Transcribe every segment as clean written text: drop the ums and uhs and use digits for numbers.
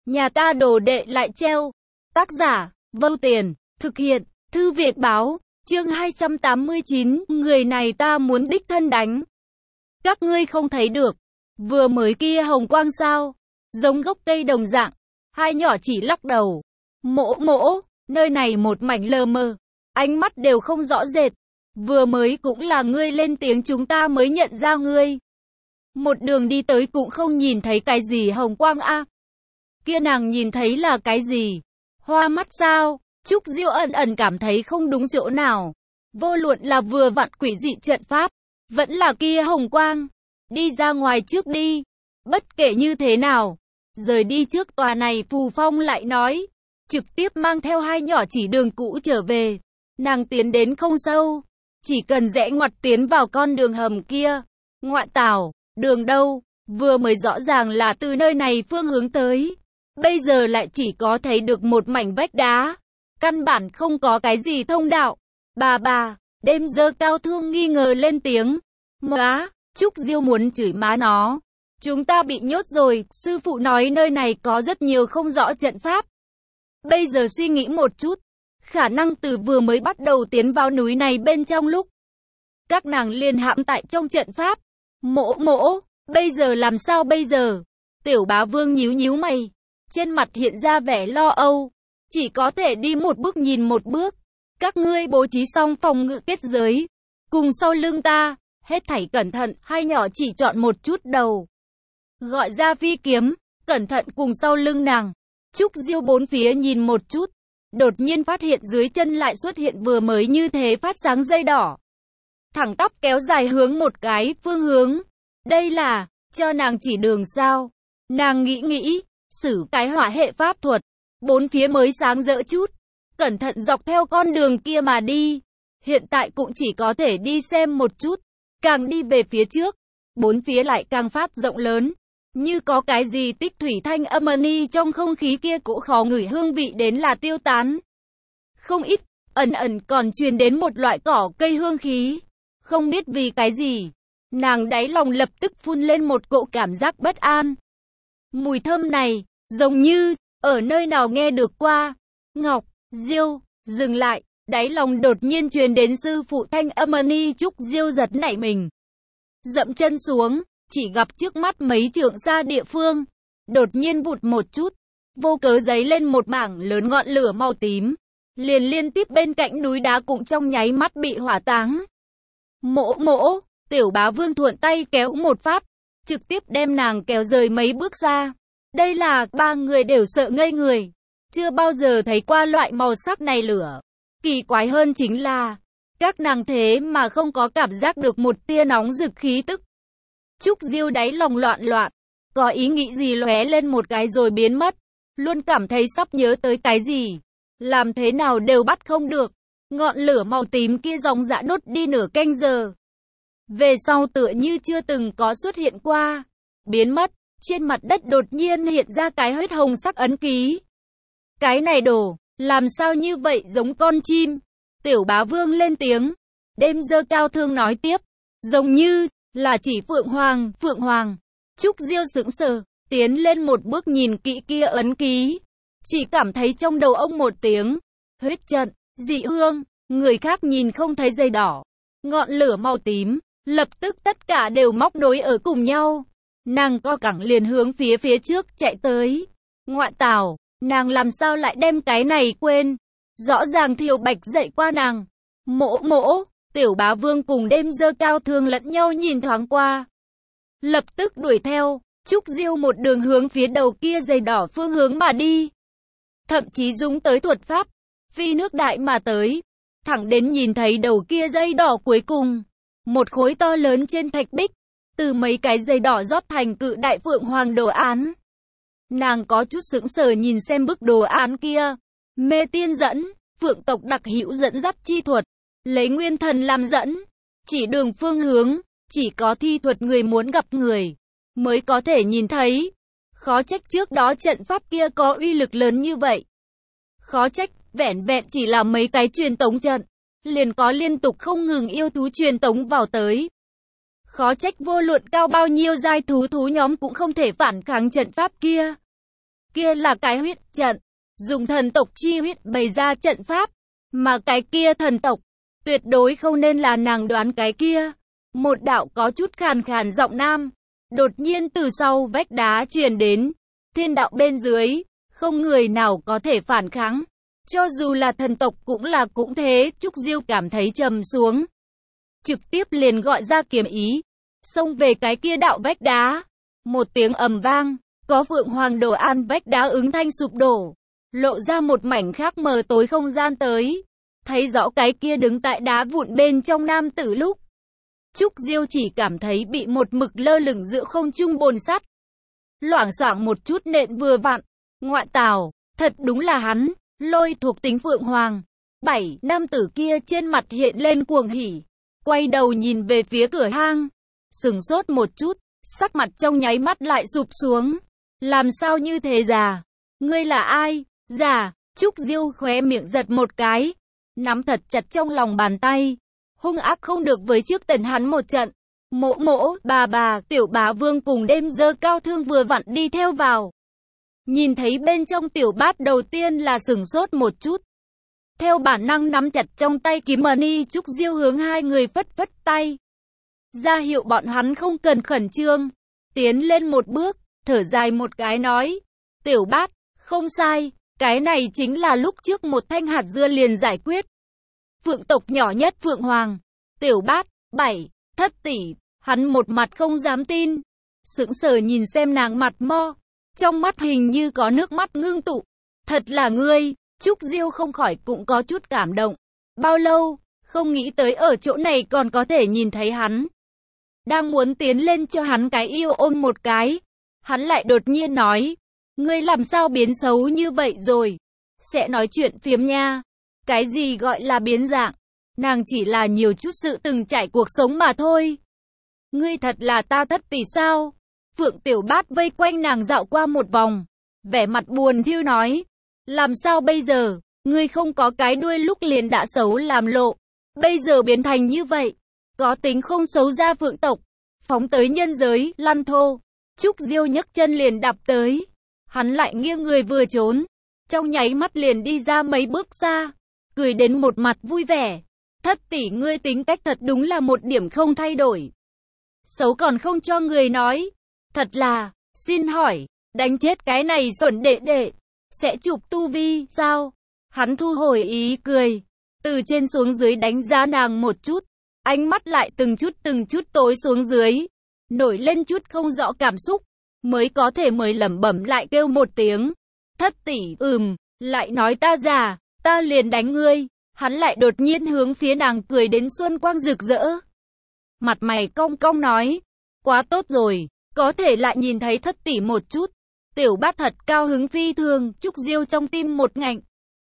Nhà ta đồ đệ lại treo. Tác giả, Vô Tiền, thực hiện, Thư viện báo, chương 289, người này ta muốn đích thân đánh. Các ngươi không thấy được, vừa mới kia hồng quang sao, giống gốc cây đồng dạng, hai nhỏ chỉ lắc đầu. Mỗ, nơi này một mảnh lờ mờ, ánh mắt đều không rõ rệt, vừa mới cũng là ngươi lên tiếng chúng ta mới nhận ra ngươi. Một đường đi tới cũng không nhìn thấy cái gì hồng quang a. Kia nàng nhìn thấy là cái gì? Hoa mắt sao? Trúc Diêu ẩn cảm thấy không đúng chỗ nào. Vô luận là vừa vặn quỷ dị trận pháp, vẫn là kia hồng quang. Đi ra ngoài trước đi. Bất kể như thế nào, rời đi trước tòa này Phù Phong lại nói. Trực tiếp mang theo hai nhỏ chỉ đường cũ trở về. Nàng tiến đến không sâu. Chỉ cần rẽ ngoặt tiến vào con đường hầm kia. Ngoại tảo, đường đâu? Vừa mới rõ ràng là từ nơi này phương hướng tới. Bây giờ lại chỉ có thấy được một mảnh vách đá. Căn bản không có cái gì thông đạo. Bà, đêm dơ cao thương nghi ngờ lên tiếng. Móa, Trúc Diêu muốn chửi má nó. Chúng ta bị nhốt rồi, sư phụ nói nơi này có rất nhiều không rõ trận pháp. Bây giờ suy nghĩ một chút. Khả năng từ vừa mới bắt đầu tiến vào núi này bên trong lúc. Các nàng liền hãm tại trong trận pháp. Mỗ, bây giờ làm sao bây giờ? Tiểu Bá Vương nhíu mày. Trên mặt hiện ra vẻ lo âu. Chỉ có thể đi một bước nhìn một bước. Các ngươi bố trí xong phòng ngự kết giới. Cùng sau lưng ta. Hết thảy cẩn thận. Hai nhỏ chỉ chọn một chút đầu. Gọi ra phi kiếm. Cẩn thận cùng sau lưng nàng. Trúc Diêu bốn phía nhìn một chút. Đột nhiên phát hiện dưới chân lại xuất hiện vừa mới như thế phát sáng dây đỏ. Thẳng tắp kéo dài hướng một cái phương hướng. Đây là cho nàng chỉ đường sao. Nàng nghĩ. Sử cái hỏa hệ pháp thuật. Bốn phía mới sáng rỡ chút. Cẩn thận dọc theo con đường kia mà đi. Hiện tại cũng chỉ có thể đi xem một chút. Càng đi về phía trước. Bốn phía lại càng phát rộng lớn. Như có cái gì tích thủy thanh âm ni trong không khí kia cũng khó ngửi hương vị đến là tiêu tán. Không ít, ẩn còn truyền đến một loại cỏ cây hương khí. Không biết vì cái gì. Nàng đáy lòng lập tức phun lên một cỗ cảm giác bất an. Mùi thơm này, giống như, ở nơi nào nghe được qua. Ngọc, Diêu, dừng lại, đáy lòng đột nhiên truyền đến sư phụ thanh âm ni. Trúc Diêu giật nảy mình. Dậm chân xuống, chỉ gặp trước mắt mấy trượng xa địa phương. Đột nhiên vụt một chút, vô cớ giấy lên một mảng lớn ngọn lửa màu tím. Liền liên tiếp bên cạnh núi đá cũng trong nháy mắt bị hỏa táng. Mỗ, Tiểu Bá Vương thuận tay kéo một phát. Trực tiếp đem nàng kéo rời mấy bước ra. Đây là, ba người đều sợ ngây người. Chưa bao giờ thấy qua loại màu sắc này lửa. Kỳ quái hơn chính là, các nàng thế mà không có cảm giác được một tia nóng rực khí tức. Trúc Diêu đáy lòng loạn. Có ý nghĩ gì lóe lên một cái rồi biến mất. Luôn cảm thấy sắp nhớ tới cái gì. Làm thế nào đều bắt không được. Ngọn lửa màu tím kia dòng dã đốt đi nửa canh giờ. Về sau tựa như chưa từng có xuất hiện qua. Biến mất. Trên mặt đất đột nhiên hiện ra cái huyết hồng sắc ấn ký. Cái này đồ, làm sao như vậy giống con chim? Tiểu Bá Vương lên tiếng. Đêm dơ cao thương nói tiếp. Giống như là chỉ Phượng Hoàng. Trúc Diêu sững sờ, tiến lên một bước nhìn kỹ kia ấn ký. Chỉ cảm thấy trong đầu ông một tiếng. Huyết trận, dị hương, người khác nhìn không thấy dây đỏ. Ngọn lửa màu tím, lập tức tất cả đều móc nối ở cùng nhau. Nàng co cẳng liền hướng phía trước chạy tới. Ngoại tảo, nàng làm sao lại đem cái này quên. Rõ ràng Thiều Bạch dạy qua nàng. Mỗ, Tiểu Bá Vương cùng đêm dơ cao thương lẫn nhau nhìn thoáng qua. Lập tức đuổi theo, Trúc Diêu một đường hướng phía đầu kia dây đỏ phương hướng mà đi. Thậm chí dùng tới thuật pháp, phi nước đại mà tới. Thẳng đến nhìn thấy đầu kia dây đỏ cuối cùng. Một khối to lớn trên thạch bích. Từ mấy cái dây đỏ rót thành cự đại Phượng Hoàng đồ án. Nàng có chút sững sờ nhìn xem bức đồ án kia. Mê tiên dẫn, Phượng tộc đặc hữu dẫn dắt chi thuật. Lấy nguyên thần làm dẫn. Chỉ đường phương hướng. Chỉ có thi thuật người muốn gặp người. Mới có thể nhìn thấy. Khó trách trước đó trận pháp kia có uy lực lớn như vậy. Khó trách, vẻn vẹn chỉ là mấy cái truyền tống trận. Liền có liên tục không ngừng yêu thú truyền tống vào tới. Khó trách vô luận cao bao nhiêu giai thú nhóm cũng không thể phản kháng trận pháp kia. Kia là cái huyết trận, dùng thần tộc chi huyết bày ra trận pháp, mà cái kia thần tộc, tuyệt đối không nên là nàng đoán cái kia. Một đạo có chút khàn khàn giọng nam, đột nhiên từ sau vách đá truyền đến, thiên đạo bên dưới, không người nào có thể phản kháng. Cho dù là thần tộc cũng thế, Trúc Diêu cảm thấy trầm xuống. Trực tiếp liền gọi ra kiếm ý, xông về cái kia đạo vách đá. Một tiếng ầm vang, có Phượng Hoàng đồ an vách đá ứng thanh sụp đổ, lộ ra một mảnh khác mờ tối không gian tới. Thấy rõ cái kia đứng tại đá vụn bên trong nam tử lúc, Trúc Diêu chỉ cảm thấy bị một mực lơ lửng giữa không trung bồn sắt. Loảng xoảng một chút nện vừa vặn, ngoại tào, thật đúng là hắn, Lôi thuộc tính Phượng Hoàng. Nam tử kia trên mặt hiện lên cuồng hỉ, quay đầu nhìn về phía cửa hang, sừng sốt một chút, sắc mặt trong nháy mắt lại sụp xuống. Làm sao như thế già? Ngươi là ai? Già? Trúc Diêu khóe miệng giật một cái, nắm thật chặt trong lòng bàn tay, hung ác không được với trước tần hắn một trận. Mộ mộ, bà, tiểu bá vương cùng đêm dơ cao thương vừa vặn đi theo vào. Nhìn thấy bên trong tiểu bát đầu tiên là sừng sốt một chút. Theo bản năng nắm chặt trong tay kiếm mani, Trúc Diêu hướng hai người phất phất tay, ra hiệu bọn hắn không cần khẩn trương. Tiến lên một bước, thở dài một cái nói, tiểu bát, không sai, cái này chính là lúc trước một thanh hạt dưa liền giải quyết. Phượng tộc nhỏ nhất Phượng Hoàng, tiểu bát, thất tỷ, hắn một mặt không dám tin, sững sờ nhìn xem nàng mặt mo, trong mắt hình như có nước mắt ngưng tụ. Thật là ngươi. Trúc Diêu không khỏi cũng có chút cảm động. Bao lâu, không nghĩ tới ở chỗ này còn có thể nhìn thấy hắn. Đang muốn tiến lên cho hắn cái yêu ôm một cái, hắn lại đột nhiên nói, ngươi làm sao biến xấu như vậy rồi? Sẽ nói chuyện phiếm nha. Cái gì gọi là biến dạng? Nàng chỉ là nhiều chút sự từng trải cuộc sống mà thôi. Ngươi thật là ta thất tỷ sao? Phượng Tiểu Bát vây quanh nàng dạo qua một vòng, vẻ mặt buồn thiu nói, làm sao bây giờ? Ngươi không có cái đuôi lúc liền đã xấu làm lộ, bây giờ biến thành như vậy, có tính không xấu ra Phượng tộc, phóng tới nhân giới, lăn thô. Trúc Diêu nhấc chân liền đạp tới, hắn lại nghiêng người vừa trốn, trong nháy mắt liền đi ra mấy bước xa, cười đến một mặt vui vẻ. Thất tỷ ngươi tính cách thật đúng là một điểm không thay đổi. Xấu còn không cho người nói. Thật là, xin hỏi, đánh chết cái này xuẩn đệ đệ, sẽ chụp tu vi, sao? Hắn thu hồi ý cười, từ trên xuống dưới đánh giá nàng một chút, ánh mắt lại từng chút tối xuống dưới, nổi lên chút không rõ cảm xúc, mới có thể lẩm bẩm lại kêu một tiếng. Thất tỷ, lại nói ta già, ta liền đánh ngươi. Hắn lại đột nhiên hướng phía nàng cười đến xuân quang rực rỡ. Mặt mày cong cong nói, quá tốt rồi, có thể lại nhìn thấy thất tỷ một chút. Tiểu Bát thật cao hứng phi thường, Trúc Diêu trong tim một ngạnh.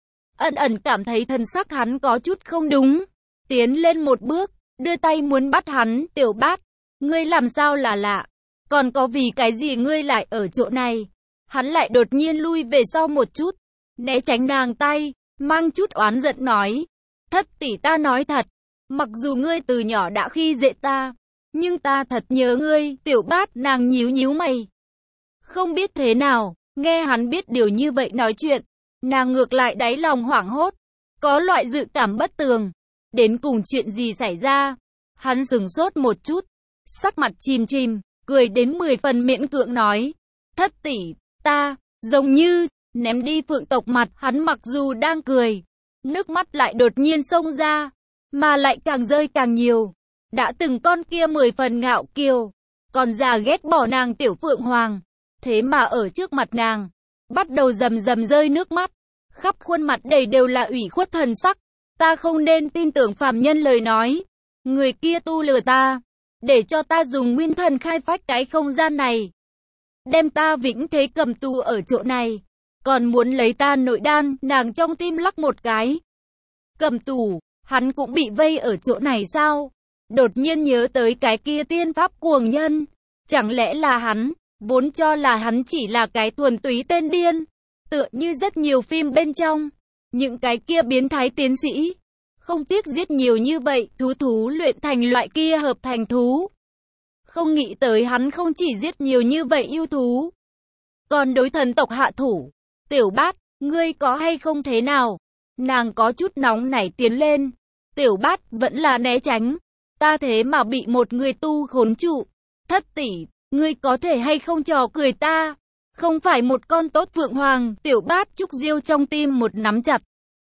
Ẩn cảm thấy thần sắc hắn có chút không đúng. Tiến lên một bước, đưa tay muốn bắt hắn, Tiểu Bát, ngươi làm sao là lạ? Còn có vì cái gì ngươi lại ở chỗ này? Hắn lại đột nhiên lui về sau một chút, né tránh nàng tay, mang chút oán giận nói, thất tỷ ta nói thật, mặc dù ngươi từ nhỏ đã khi dễ ta, nhưng ta thật nhớ ngươi. Tiểu Bát nàng nhíu nhíu mày, không biết thế nào, nghe hắn biết điều như vậy nói chuyện, nàng ngược lại đáy lòng hoảng hốt, có loại dự cảm bất tường. Đến cùng chuyện gì xảy ra? Hắn sững sốt một chút, sắc mặt chìm, cười đến 10 phần miễn cưỡng nói, thất tỷ, ta, giống như, ném đi Phượng tộc mặt. Hắn mặc dù đang cười, nước mắt lại đột nhiên xông ra, mà lại càng rơi càng nhiều. Đã từng con kia 10 phần ngạo kiều, còn già ghét bỏ nàng tiểu Phượng Hoàng, thế mà ở trước mặt nàng, bắt đầu rầm rơi nước mắt, khắp khuôn mặt đầy đều là ủy khuất thần sắc. Ta không nên tin tưởng phàm nhân lời nói, người kia tu lừa ta, để cho ta dùng nguyên thần khai phách cái không gian này, đem ta vĩnh thế cầm tù ở chỗ này, còn muốn lấy ta nội đan. Nàng trong tim lắc một cái, cầm tù, hắn cũng bị vây ở chỗ này sao? Đột nhiên nhớ tới cái kia tiên pháp cuồng nhân, chẳng lẽ là hắn? Vốn cho là hắn chỉ là cái thuần túy tên điên, tựa như rất nhiều phim bên trong, những cái kia biến thái tiến sĩ, không tiếc giết nhiều như vậy, thú luyện thành loại kia hợp thành thú. Không nghĩ tới hắn không chỉ giết nhiều như vậy yêu thú, còn đối thần tộc hạ thủ. Tiểu Bát, ngươi có hay không thế nào? Nàng có chút nóng nảy tiến lên. Tiểu Bát vẫn là né tránh. Ta thế mà bị một người tu khốn trụ. Thất tỷ, ngươi có thể hay không trò cười ta? Không phải một con tốt Phượng Hoàng. Tiểu Bát Trúc Diêu trong tim một nắm chặt.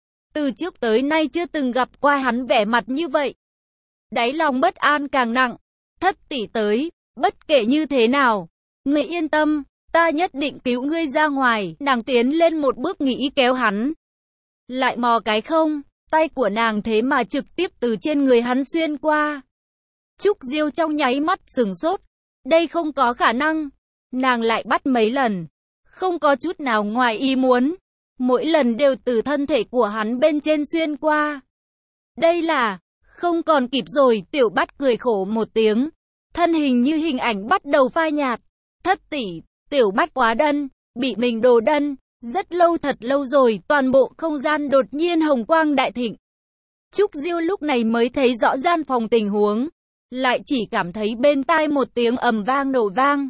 Từ trước tới nay chưa từng gặp qua hắn vẻ mặt như vậy. Đáy lòng bất an càng nặng. Thất tỷ tới, bất kể như thế nào, ngươi yên tâm, ta nhất định cứu ngươi ra ngoài. Nàng tiến lên một bước nghĩ kéo hắn. Lại mò cái không, tay của nàng thế mà trực tiếp từ trên người hắn xuyên qua. Trúc Diêu trong nháy mắt sừng sốt. Đây không có khả năng. Nàng lại bắt mấy lần. Không có chút nào ngoài ý muốn. Mỗi lần đều từ thân thể của hắn bên trên xuyên qua. Đây là... Không còn kịp rồi. Tiểu Bát cười khổ một tiếng. Thân hình như hình ảnh bắt đầu phai nhạt. Thất tỷ, Tiểu Bát quá đần, bị mình đồ đần. Rất lâu, thật lâu rồi, toàn bộ không gian đột nhiên hồng quang đại thịnh. Trúc Diêu lúc này mới thấy rõ gian phòng tình huống. Lại chỉ cảm thấy bên tai một tiếng ầm vang nổ vang.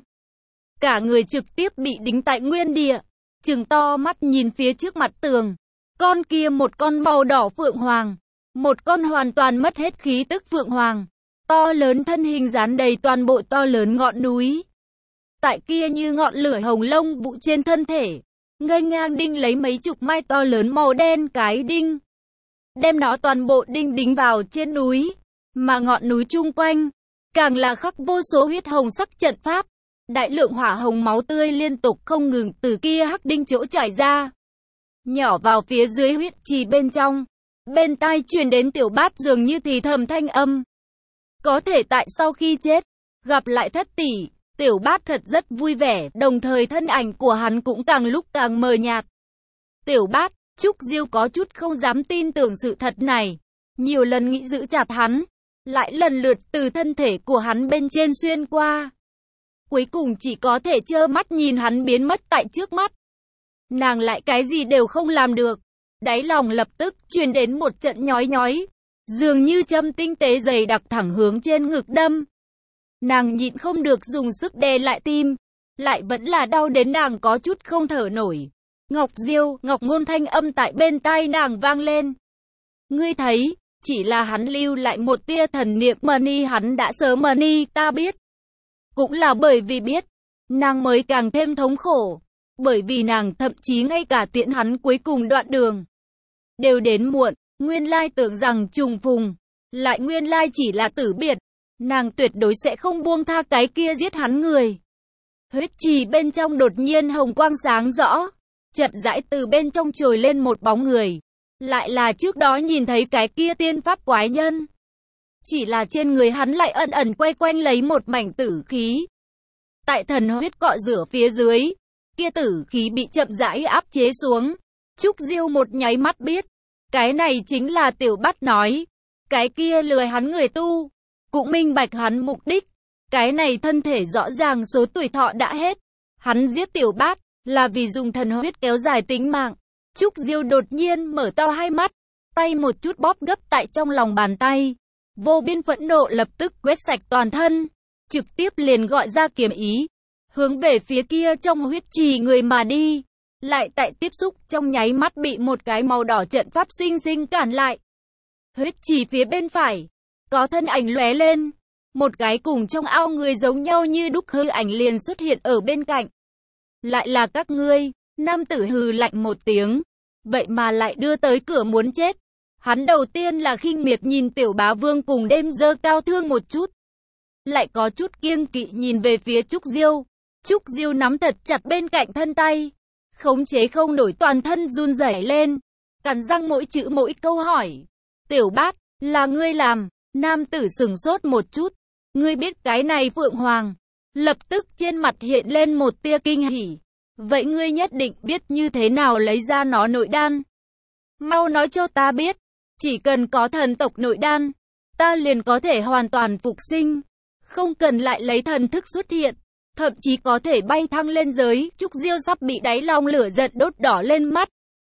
Cả người trực tiếp bị đính tại nguyên địa. Trừng to mắt nhìn phía trước mặt tường. Con kia một con màu đỏ Phượng Hoàng. Một con hoàn toàn mất hết khí tức Phượng Hoàng. To lớn thân hình dán đầy toàn bộ to lớn ngọn núi. Tại kia như ngọn lửa hồng lông vụ trên thân thể. Ngây ngang đinh lấy mấy chục mai to lớn màu đen cái đinh. Đem nó toàn bộ đinh đính vào trên núi. Mà ngọn núi chung quanh, càng là khắc vô số huyết hồng sắc trận pháp. Đại lượng hỏa hồng máu tươi liên tục không ngừng từ kia hắc đinh chỗ trải ra. Nhỏ vào phía dưới huyết trì bên trong. Bên tai truyền đến Tiểu Bát dường như thì thầm thanh âm. Có thể tại sau khi chết, gặp lại thất tỷ, Tiểu Bát thật rất vui vẻ, đồng thời thân ảnh của hắn cũng càng lúc càng mờ nhạt. Tiểu Bát, Trúc Diêu có chút không dám tin tưởng sự thật này. Nhiều lần nghĩ giữ chặt hắn, lại lần lượt từ thân thể của hắn bên trên xuyên qua. Cuối cùng chỉ có thể trơ mắt nhìn hắn biến mất tại trước mắt. Nàng lại cái gì đều không làm được. Đáy lòng lập tức truyền đến một trận nhói nhói. Dường như châm tinh tế dày đặc thẳng hướng trên ngực đâm. Nàng nhịn không được dùng sức đè lại tim. Lại vẫn là đau đến nàng có chút không thở nổi. Ngọc Diêu, Ngọc Ngôn thanh âm tại bên tai nàng vang lên. Ngươi thấy, chỉ là hắn lưu lại một tia thần niệm Mani, hắn đã sớm Mani, ta biết. Cũng là bởi vì biết, nàng mới càng thêm thống khổ. Bởi vì nàng thậm chí ngay cả tiễn hắn cuối cùng đoạn đường đều đến muộn. Nguyên lai tưởng rằng trùng phùng, lại nguyên lai chỉ là tử biệt. Nàng tuyệt đối sẽ không buông tha cái kia giết hắn người. Huyết trì bên trong đột nhiên hồng quang sáng rõ. Chậm rãi từ bên trong trồi lên một bóng người. Lại là trước đó nhìn thấy cái kia tiên pháp quái nhân. Chỉ là trên người hắn lại ẩn ẩn quay quanh lấy một mảnh tử khí. Tại thần huyết cọ rửa phía dưới, kia tử khí bị chậm rãi áp chế xuống. Trúc Diêu một nháy mắt biết, cái này chính là Tiểu Bát nói. Cái kia lừa hắn người tu, cũng minh bạch hắn mục đích. Cái này thân thể rõ ràng số tuổi thọ đã hết. Hắn giết Tiểu Bát là vì dùng thần huyết kéo dài tính mạng. Trúc Diêu đột nhiên mở to hai mắt, tay một chút bóp gấp tại trong lòng bàn tay. Vô biên phẫn nộ lập tức quét sạch toàn thân, trực tiếp liền gọi ra kiếm ý, hướng về phía kia trong huyết trì người mà đi. Lại tại tiếp xúc trong nháy mắt bị một cái màu đỏ trận pháp sinh sinh cản lại. Huyết trì phía bên phải, có thân ảnh lóe lên, một cái cùng trong ao người giống nhau như đúc hư ảnh liền xuất hiện ở bên cạnh. Lại là các ngươi. Nam tử hừ lạnh một tiếng, vậy mà lại đưa tới cửa muốn chết. Hắn đầu tiên là khinh miệt nhìn Tiểu Bá Vương cùng đêm dơ cao thương một chút. Lại có chút kiêng kỵ nhìn về phía Trúc Diêu. Trúc Diêu nắm thật chặt bên cạnh thân tay. Khống chế không nổi, toàn thân run rẩy lên. Cắn răng mỗi chữ mỗi câu hỏi. Tiểu Bát, là ngươi làm? Nam tử sừng sốt một chút. Ngươi biết cái này Phượng Hoàng. Lập tức trên mặt hiện lên một tia kinh hỉ. Vậy ngươi nhất định biết như thế nào lấy ra nó nội đan. Mau nói cho ta biết. Chỉ cần có thần tộc nội đan, ta liền có thể hoàn toàn phục sinh. Không cần lại lấy thần thức xuất hiện. Thậm chí có thể bay thăng lên giới. Trúc Diêu sắp bị đáy lòng lửa giận đốt đỏ lên mắt.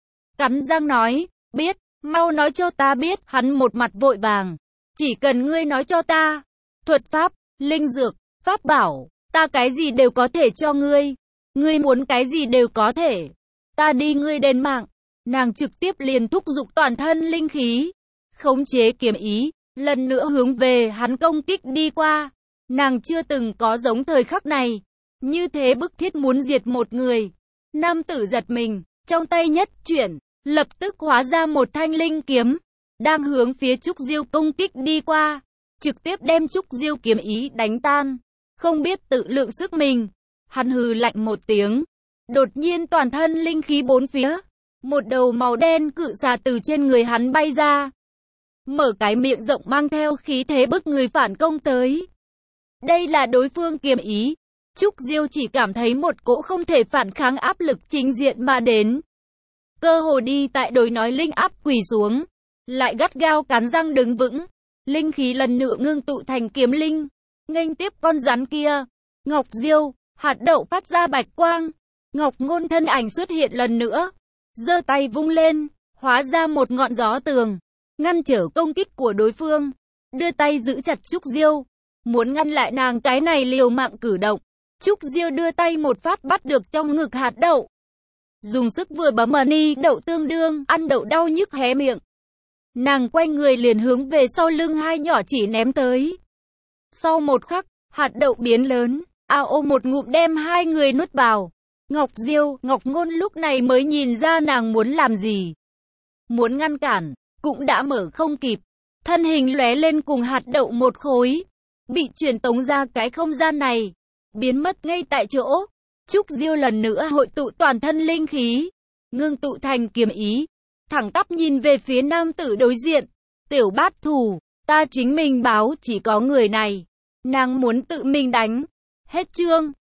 Cắn răng nói, biết, mau nói cho ta biết. Hắn một mặt vội vàng. Chỉ cần ngươi nói cho ta. Thuật pháp, linh dược, pháp bảo, ta cái gì đều có thể cho ngươi. Ngươi muốn cái gì đều có thể. Ta đi ngươi đền mạng. Nàng trực tiếp liền thúc giục toàn thân linh khí, khống chế kiếm ý, lần nữa hướng về hắn công kích đi qua. Nàng chưa từng có giống thời khắc này, như thế bức thiết muốn diệt một người. Nam tử giật mình, trong tay nhất chuyển, lập tức hóa ra một thanh linh kiếm, đang hướng phía Trúc Diêu công kích đi qua, trực tiếp đem Trúc Diêu kiếm ý đánh tan. Không biết tự lượng sức mình, hắn hừ lạnh một tiếng, đột nhiên toàn thân linh khí bốn phía, một đầu màu đen cự xà từ trên người hắn bay ra, mở cái miệng rộng mang theo khí thế bức người phản công tới. Đây là đối phương kiếm ý. Trúc Diêu chỉ cảm thấy một cỗ không thể phản kháng áp lực chính diện mà đến. Cơ hồ đi tại đồi nói linh áp quỳ xuống, lại gắt gao cắn răng đứng vững. Linh khí lần nữa ngưng tụ thành kiếm linh, nghênh tiếp con rắn kia. Ngọc Diêu, hạt đậu phát ra bạch quang. Ngọc Ngôn thân ảnh xuất hiện lần nữa, giơ tay vung lên, hóa ra một ngọn gió tường, ngăn trở công kích của đối phương. Đưa tay giữ chặt Trúc Diêu, muốn ngăn lại nàng cái này liều mạng cử động. Trúc Diêu đưa tay một phát bắt được trong ngực hạt đậu, dùng sức vừa bấm ni đậu tương đương, ăn đậu đau nhức hé miệng. Nàng quay người liền hướng về sau lưng hai nhỏ chỉ ném tới. Sau một khắc, hạt đậu biến lớn, ao một ngụm đem hai người nuốt vào. Ngọc Diêu, Ngọc Ngôn lúc này mới nhìn ra nàng muốn làm gì. Muốn ngăn cản, cũng đã mở không kịp. Thân hình lóe lên cùng hạt đậu một khối, bị truyền tống ra cái không gian này, biến mất ngay tại chỗ. Trúc Diêu lần nữa hội tụ toàn thân linh khí, ngưng tụ thành kiếm ý, thẳng tắp nhìn về phía nam tử đối diện. Tiểu bát thủ, ta chính mình báo, chỉ có người này, nàng muốn tự mình đánh. Hết chương.